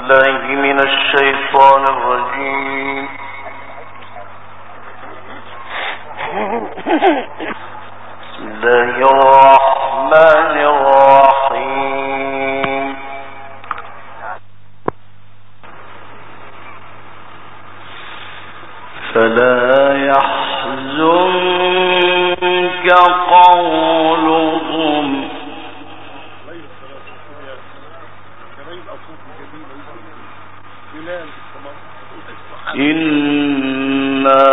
من الشيطان الرجيم. بسم الله الرحمن الرحيم. فلا يحزنك قولهم إنا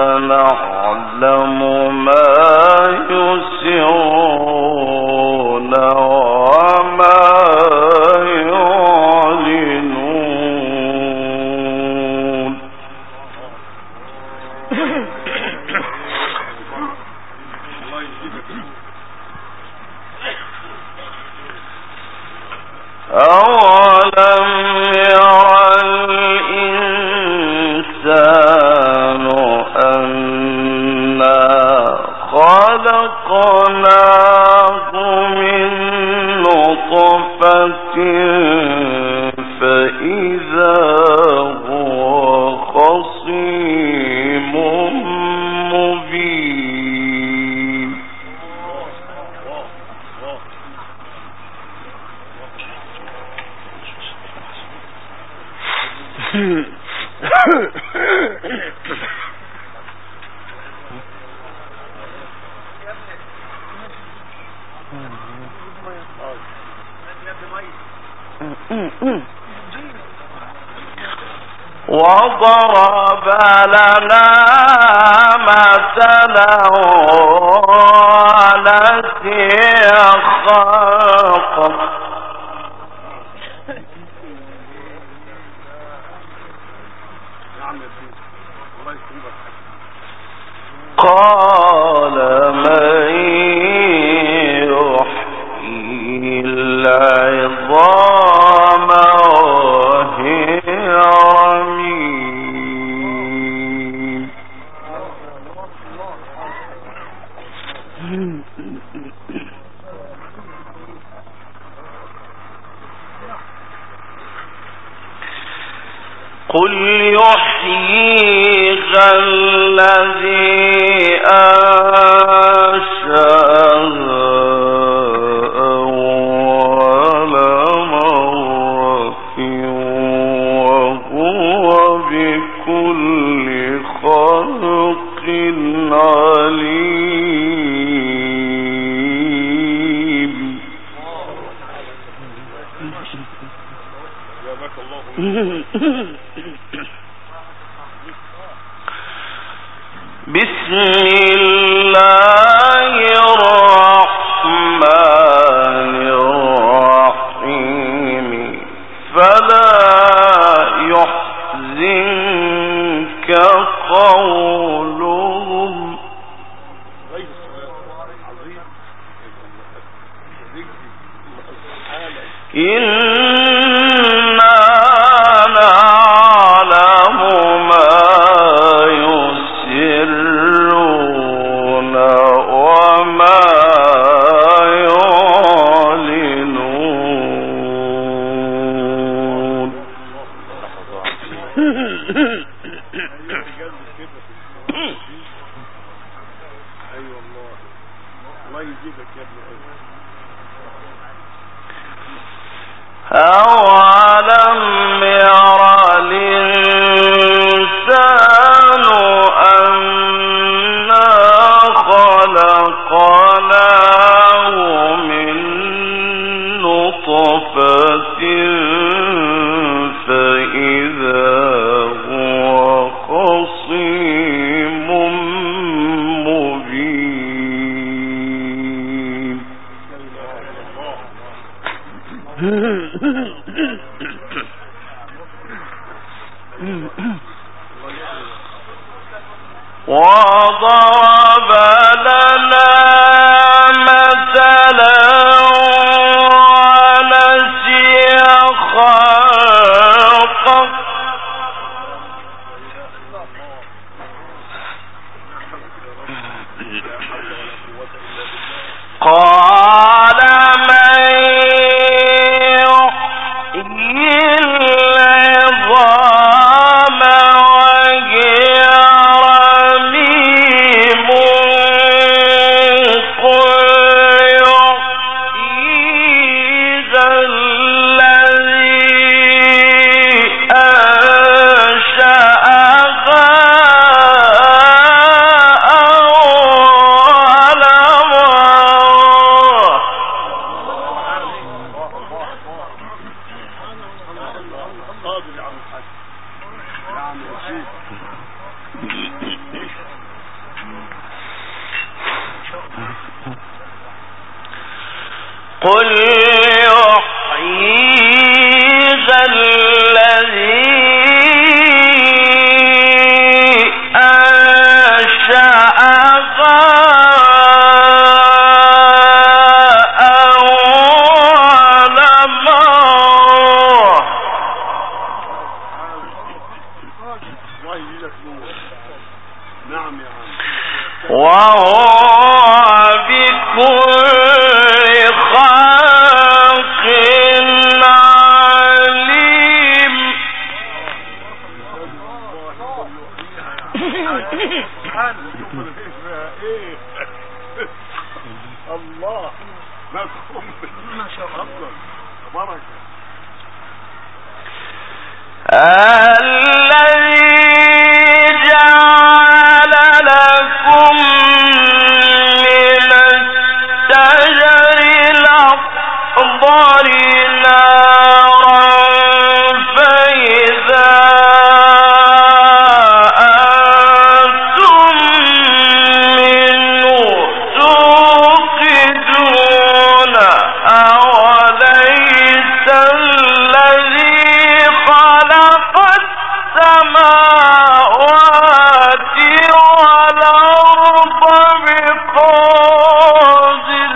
نعلم ما يسرون وما يعلنون. أولم ير الإنسان أنا خلقناه من نطفة فإذا هو خصيم مبين. وضرب لنا مثلا ونسي خلقه قال من يحيي العظام وهي رميم. قل يحييها الذي أنشأها أول مرة وهو بكل خلق عليم. بسم الله الرحمن الرحيم. فلا يحزنك قولهم إنا نعلم ما يسرون وما يعلنون. أولم ير الإنسان أنا خلقناه من نطفة فإذا هو خصيم مبين. وضرب لنا مثلا ونسي خلقه قال من يحيي حاضر يا عم الحاج. نعم يا شيخ. قل يحييها الذي الله ما شاء الله تبارك الذي جعل لكم من الشجر الأخضر نارا فإذا أنتم منه توقدون أوليس الذي خلق السماوات والأرض بقادر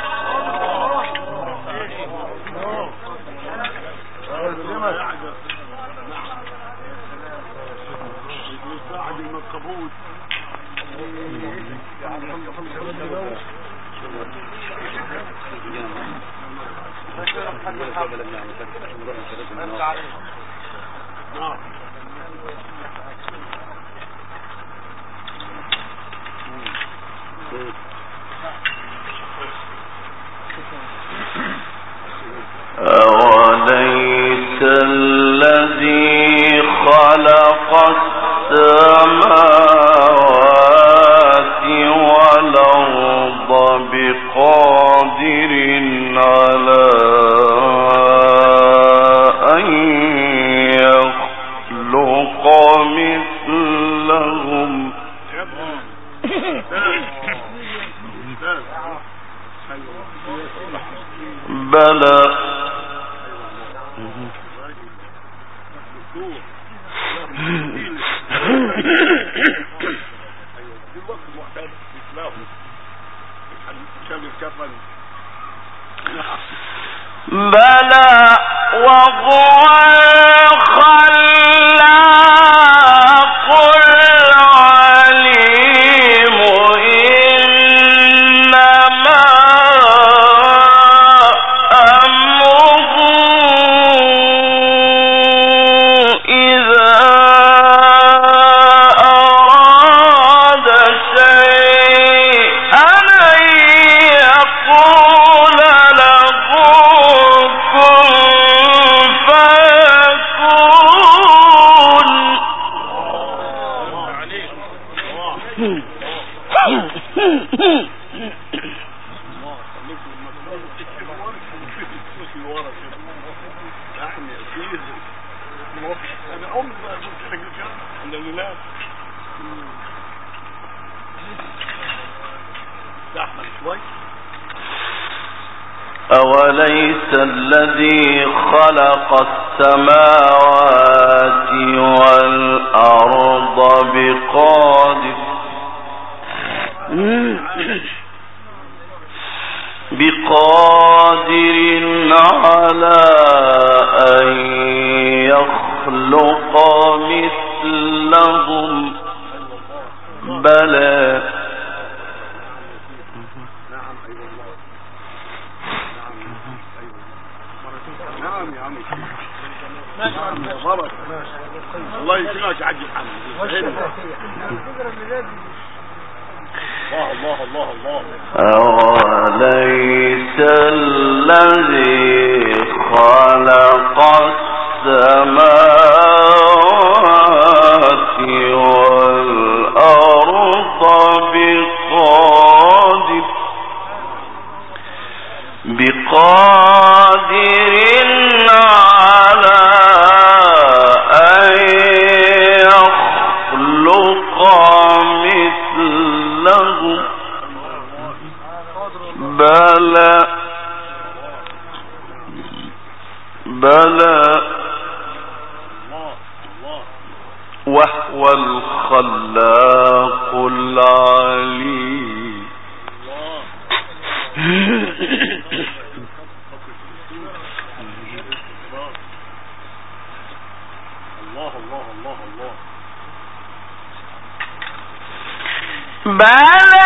أوليس الذي خلق السماوات والأرض بقادر على أن يخلق مثلهم بلى بلى وهو الخلاق العليم إنما أمره إذا أراد شيئا أن يقول له كن فيكون. أوليس الذي خلق السماوات والأرض بقادر على أن يخلق مثلهم بلى الله يسلمك يا حاج محمد. الله الله الله أوليس الذي خلق السماوات والأرض بقادر على وهو الخلاق العليم. الله الله الله الله. بلى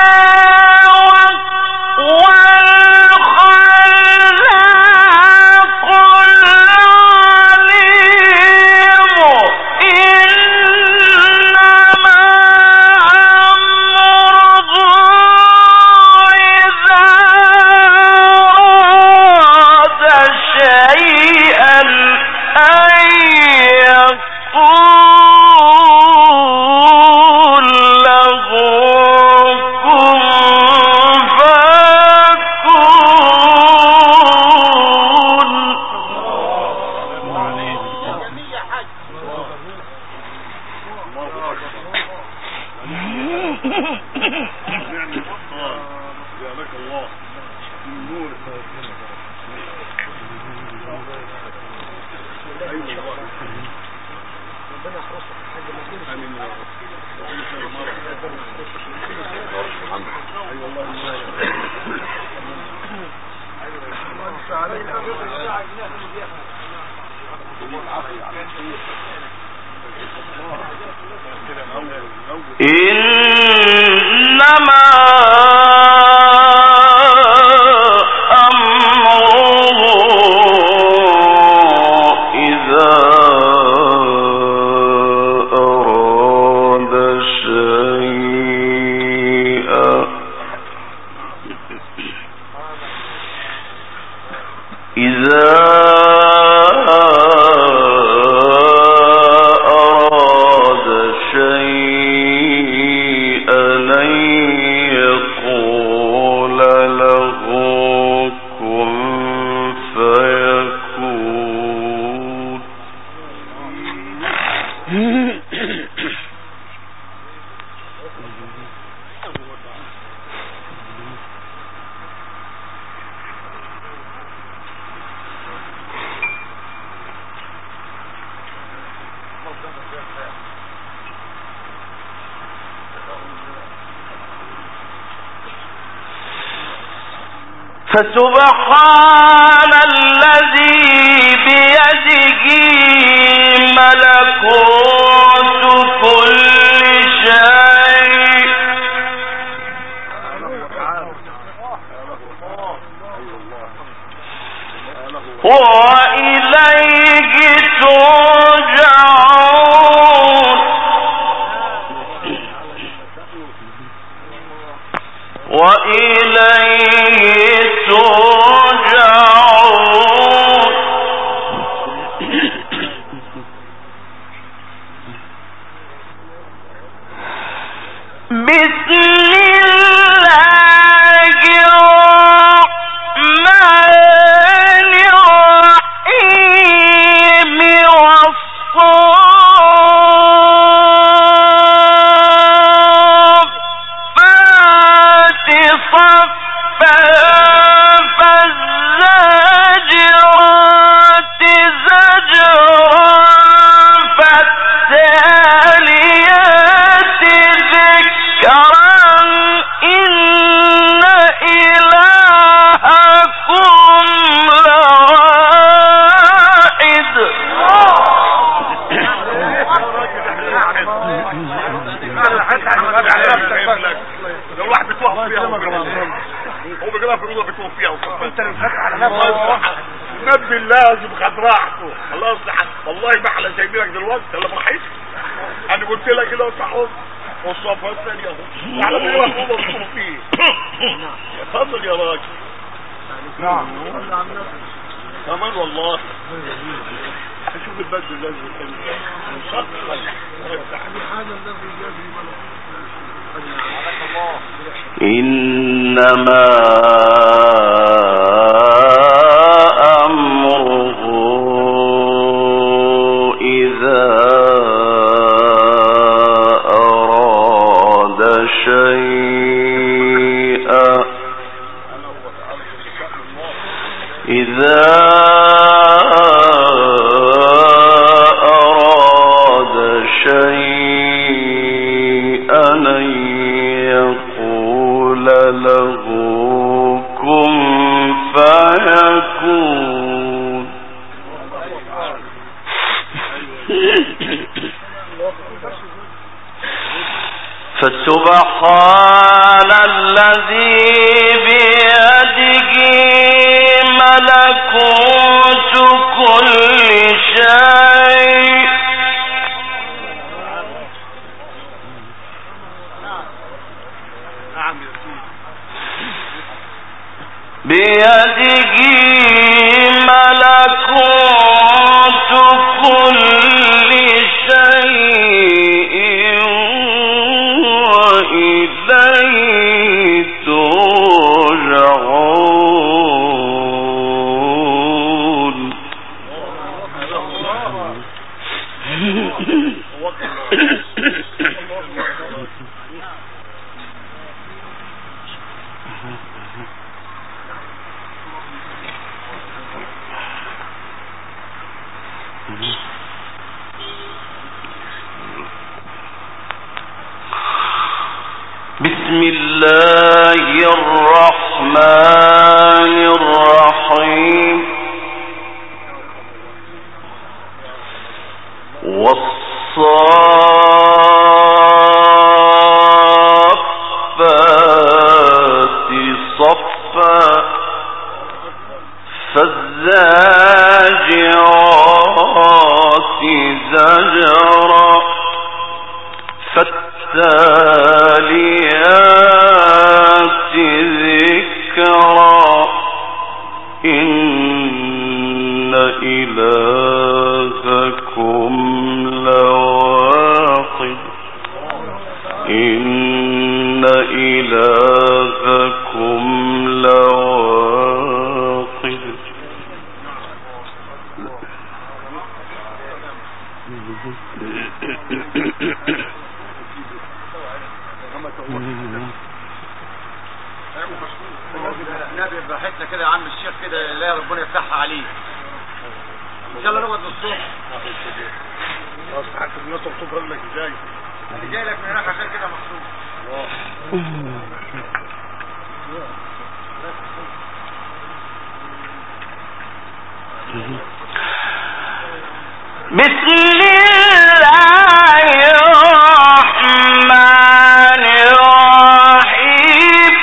إنما أمره إذا أراد شيئا فسبحان الذي بيده ملكوت كل شيء وإليه ترجعون وإليه ترجعون بسم الله الرحمن الرحيم والصافات صفا فالزاجرات زجرا فالتاليات ذكرا إن إلهكم لواحد. لو واحد بتوقف فيها هو بيجيبها في الأوضة بتوقف فيها انت اللي بتخاف على نفسك. نبي لازم خد راحته. الله يصلح والله ما احنا سايبينك دلوقتي ولا براحتك. انا قلت لك كده وصحوك والصفات الثانيه اهو على ما يروح الأوضة بتوقف فيه. اتفضل يا راجل. نعم كمان والله اشوف البدل لازم إنما أمره إذا أراد شيئا إذا فسبحان الذي بيده ملكوت كل شيء بيده ملكوت كل شيء وإليه ترجعون. بسم الله الرحمن الرحيم. والصافات صفا فالزاجرات زجرا فالتاليات ذكرا إن إلهكم لواحد إن إلهكم لواحد. النبي براحتنا كده يا عم الشيخ كده، لا ربنا يفتحها عليه ان شاء الله. نقعد للصبح حتى الناس تطبق لك ازاي انا جاي لك من هناك عشان كده مخصوص. بسم الله الرحمن الرحيم.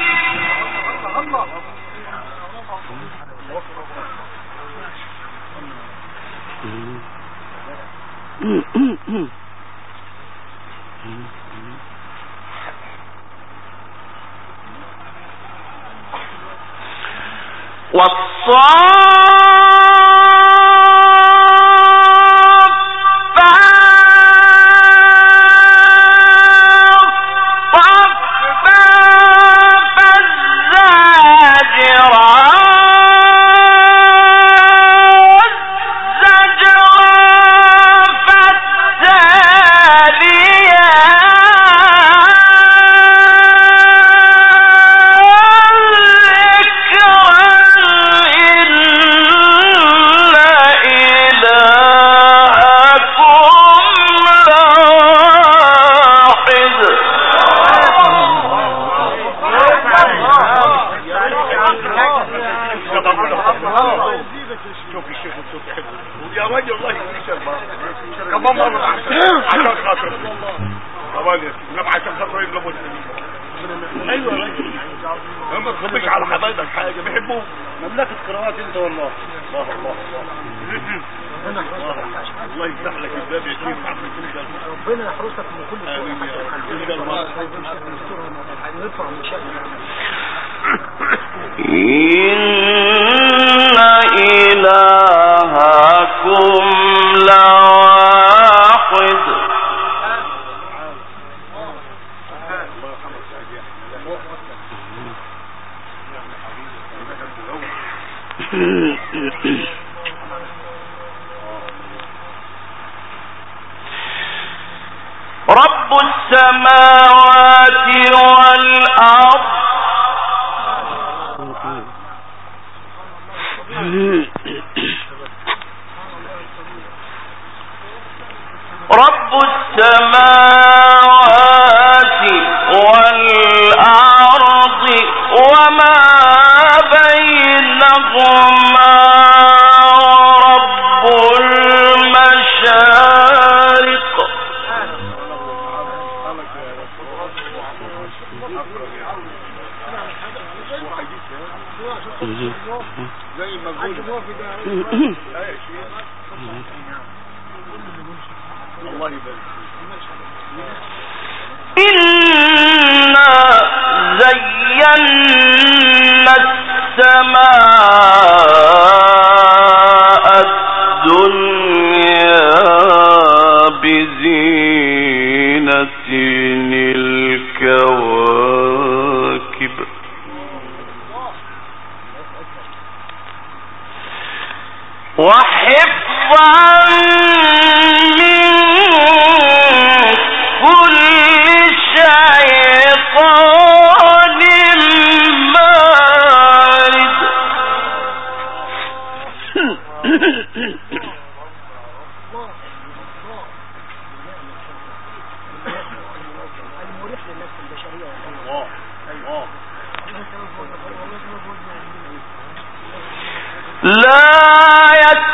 رب السماوات والأرض رب السماوات والأرض وما بينهما رب المشارق الله يبارك. إنا زينا السماء الدنيا بزينة الكواكب وحفظا من كل شيطان مارد. لا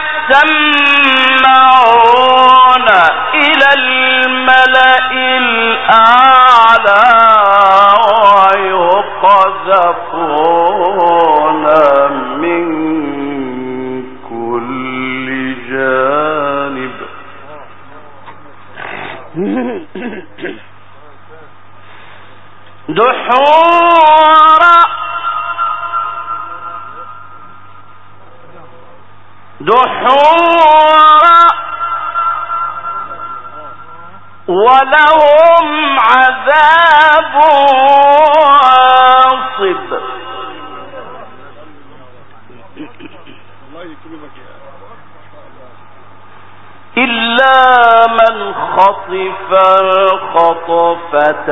يستمعون إلى الملأ الأعلى ويقذفون من كل جانب دحورا ولهم عذاب واصب. إلا من خطف الخطفة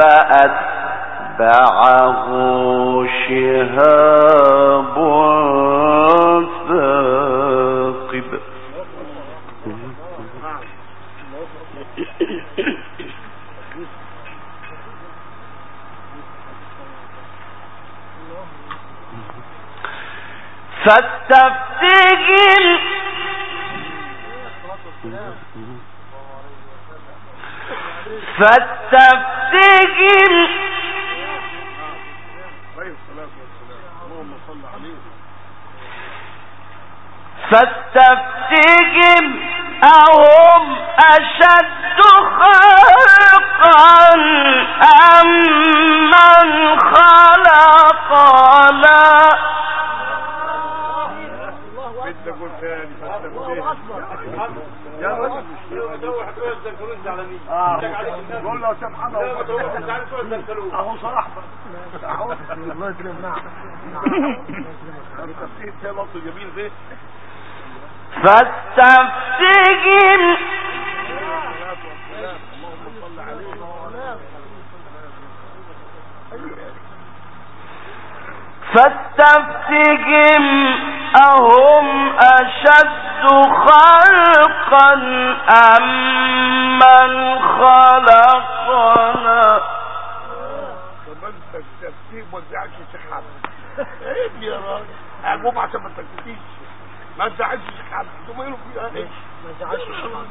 فأتبعه شهاب ثاقب. فاستفتهم أهم أشد خلقا أم من خلقنا. يا رجل قول له سبحان الله اهو صلاح الله يكرمك. التفسير ده لطف جميل ده. فاستفتهم أهم أشد خلقا أم من خلقنا. كمان التفسير ما تزعلش شحاب. ايه يا راجل اجوب عشان ما تكتفيش. ما تزعلش شحاب. ثم يقولوا فيها ايه؟ ما تزعلش شحاب.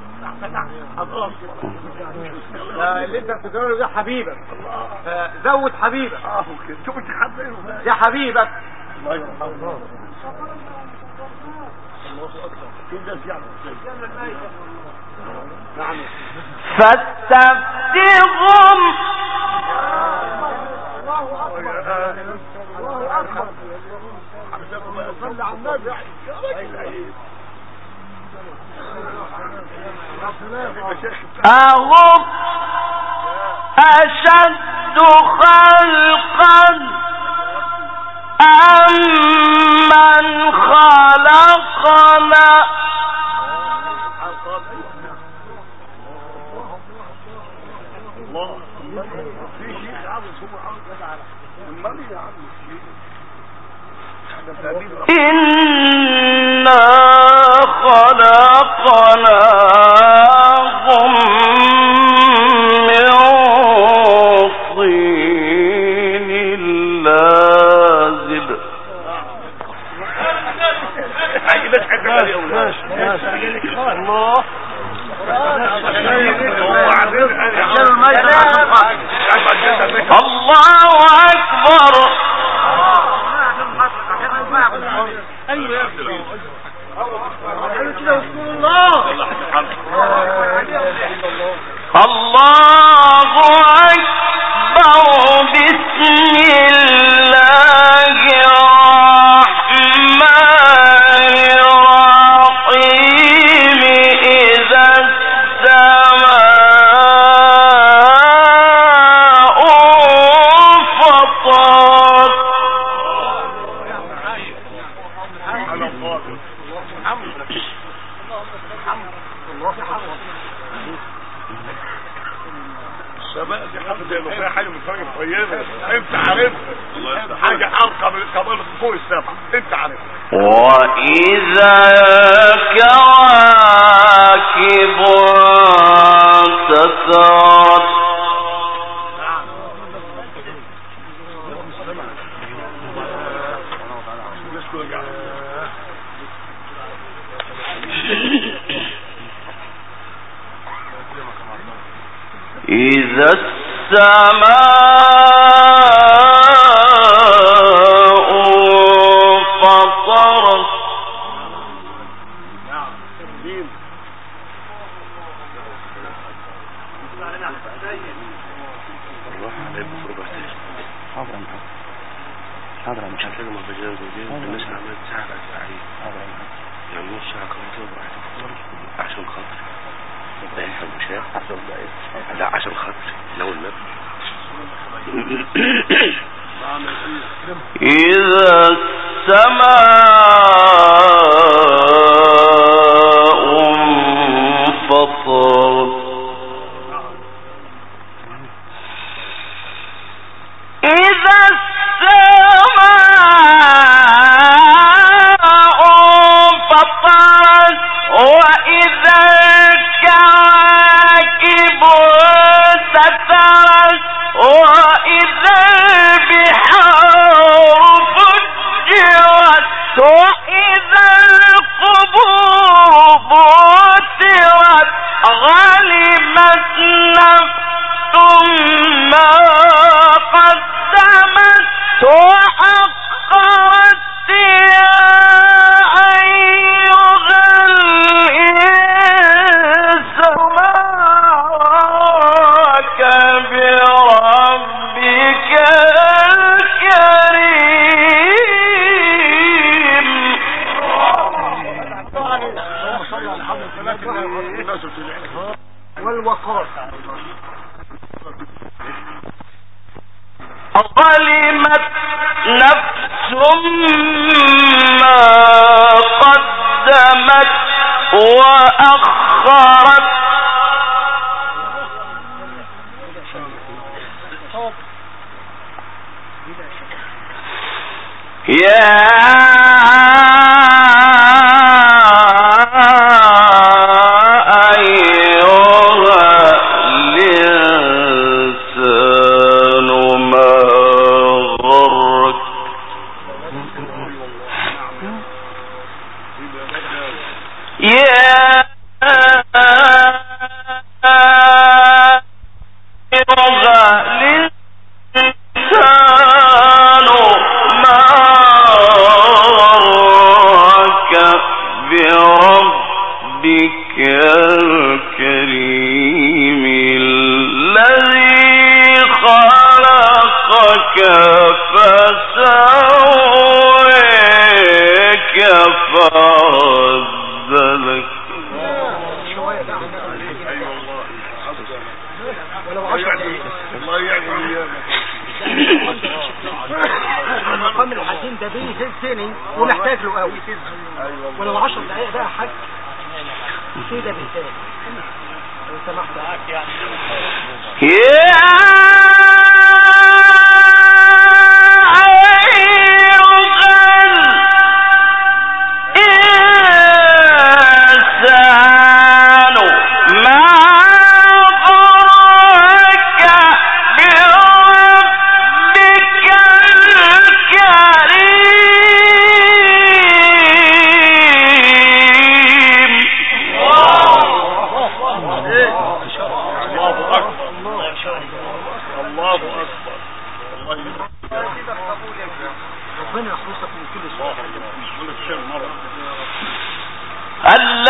اللي انت بتقوله ده حبيبك. زود حبيبك. اوكي شوف شحاب ده حبيبك. الله يرحمه. الله اكبر. كده يعني. نعم. فاستفتهم الله اكبر. صلى على النبي. أهم أشد خلقا أم من خلقنا. الله في شيء عاوز هو عاوز على المال يا عم. إنا خلقناهم من طين لازب. الله أكبر. الله أكبر. بسم الله الرحمن الرحيم. إذا السماء انفطرت. السماء دي فيها حاجه من حاجه طيبه انت عارفها، حاجه ارقى من كمان فوق السماء انت عارفها. وإذا كواكب انتثرت. إذا السماء انفطرت. حاضر مش هتلاقي مفاجأة زوجية الناس عملت ساعة بعد ساعتين يعني نص ساعة كمان تبقى عشان خاطر احنا مش لا عشان خاطر لو النبي. إذا السماء انفطرت. إذا السماء انفطرت. وإذا الكواكب انتثرت. وإذا البحار فجرت. وإذا القبور بعثرت. علمت نفس ما قدمت وأخرت. يا أيها الإنسان ما غرك بربك الكريم. والوقار. ظلمت نفس ما قدمت وأخرت. يا الكريم الذي خلقك فسويك فعدلك. المقام الحزين ده بيه سنين ومحتاج له قوي، ولو 10 دقايق بقى حاج كده بالتالي لو سمحت معاك يعني.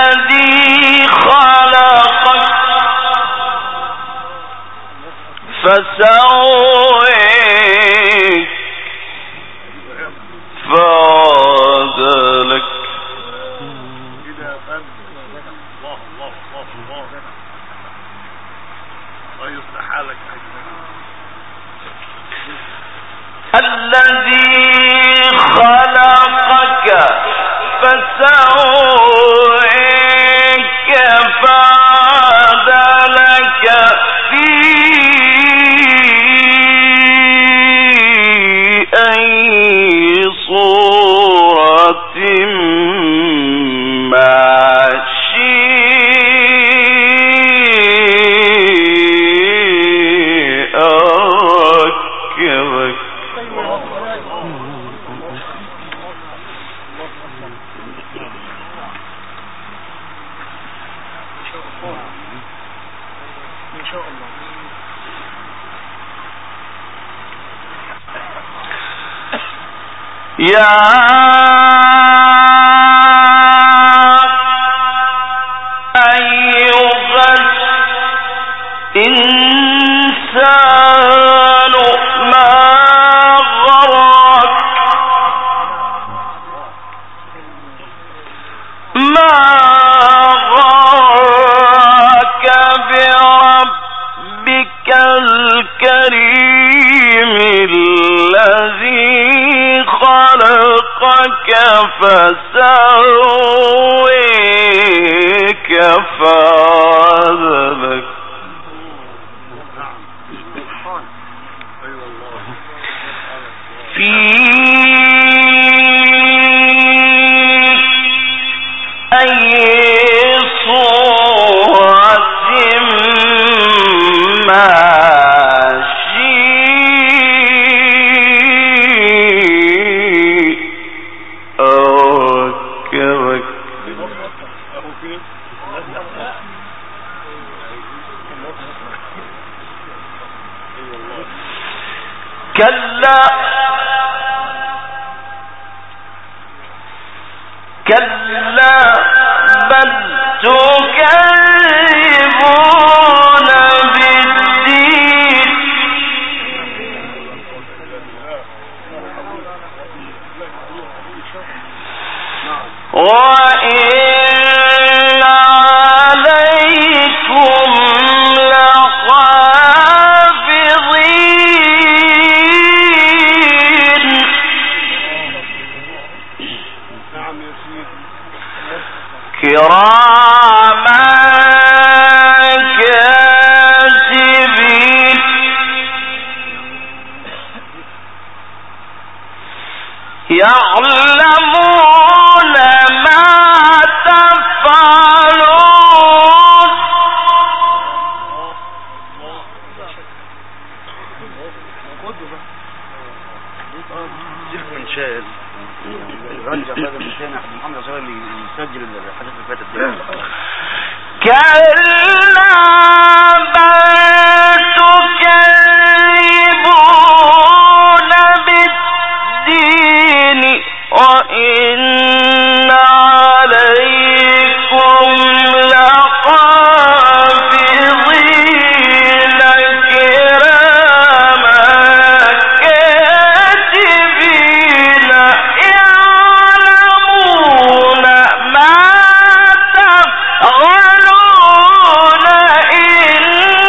الذي خلقك فسويك فعدلك. الذي خلقك فسويك فعدلك في أي صورة ما شاء ركبك. يا أيها الإنسان ما غرك بربك الكريم الذي خلقك فسويك فعدلك. في أي صورة ما كلا بل تكذبون بالدين وإن عليكم كراما كاتبين يعلمون ما تفعلون. يسجل الحديث اللي فاتت دي. كلا بل تكذبون بالدين وإن عليكم لحافظين كراما كاتبين يعلمون ما تفعلون إن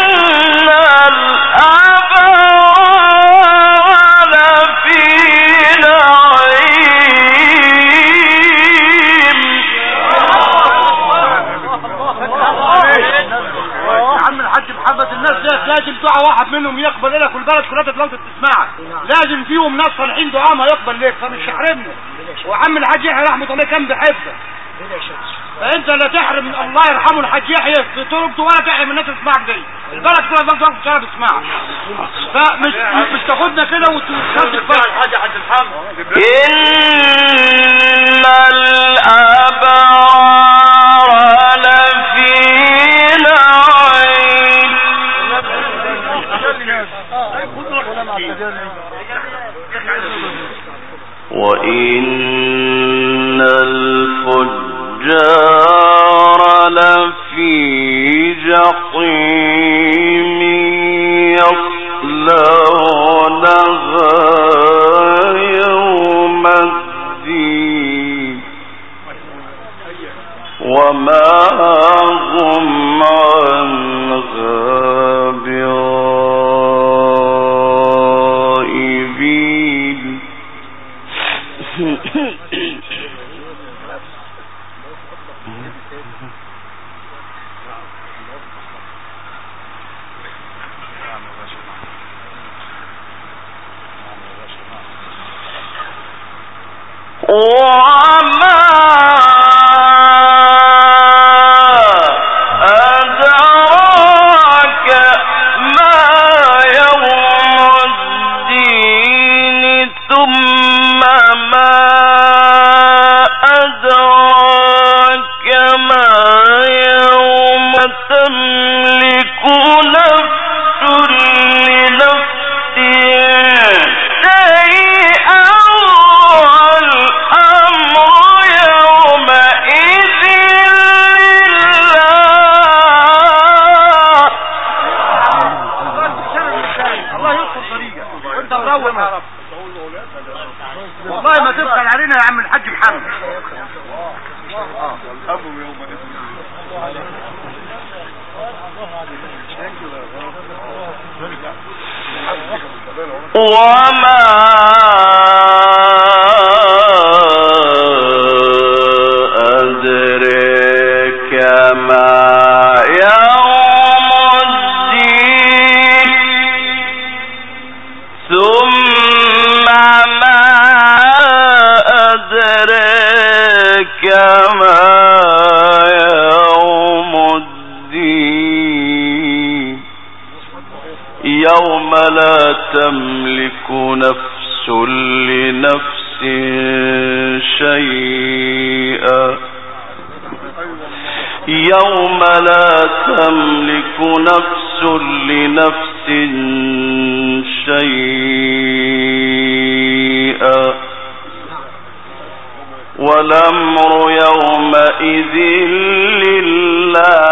الأبرار لفي نعيم. عم الحاج محمد الناس ديت لازم دعاء واحد منهم يقبل لك والبلد كلها تتلوث تسمعك. لازم فيهم ناس صالحين دعاء ما يقبل لك فمش يحرمنا. وعم الحاج يحيى رحمه الله كان بيحبك فانت لا تحرم الله يرحمه الحاج يحيى في تربته ولا تحرم الناس تسمعك دي. البلد كلها تتلوث تسمعك فمش تاخدنا كده وتصدق بقى الحاج حاج الحمد. إن الأبرار لفي نعيم وإن الفجار في جحيم يصلونها يوم الدين وما هم عنها بغائبين وما أدراك ما يوم الدين ثم ما أدراك ما يوم تملك نفس لنفس شيئا والله ما تبخل علينا يا عم الحاج محمد. وما أدريك ما يوم الدين ثم ما أدريك ما يوم الدين يوم لا تملك نفس لنفس شيئا يوم لا تملك نفس لنفس شيئا والأمر يومئذ لله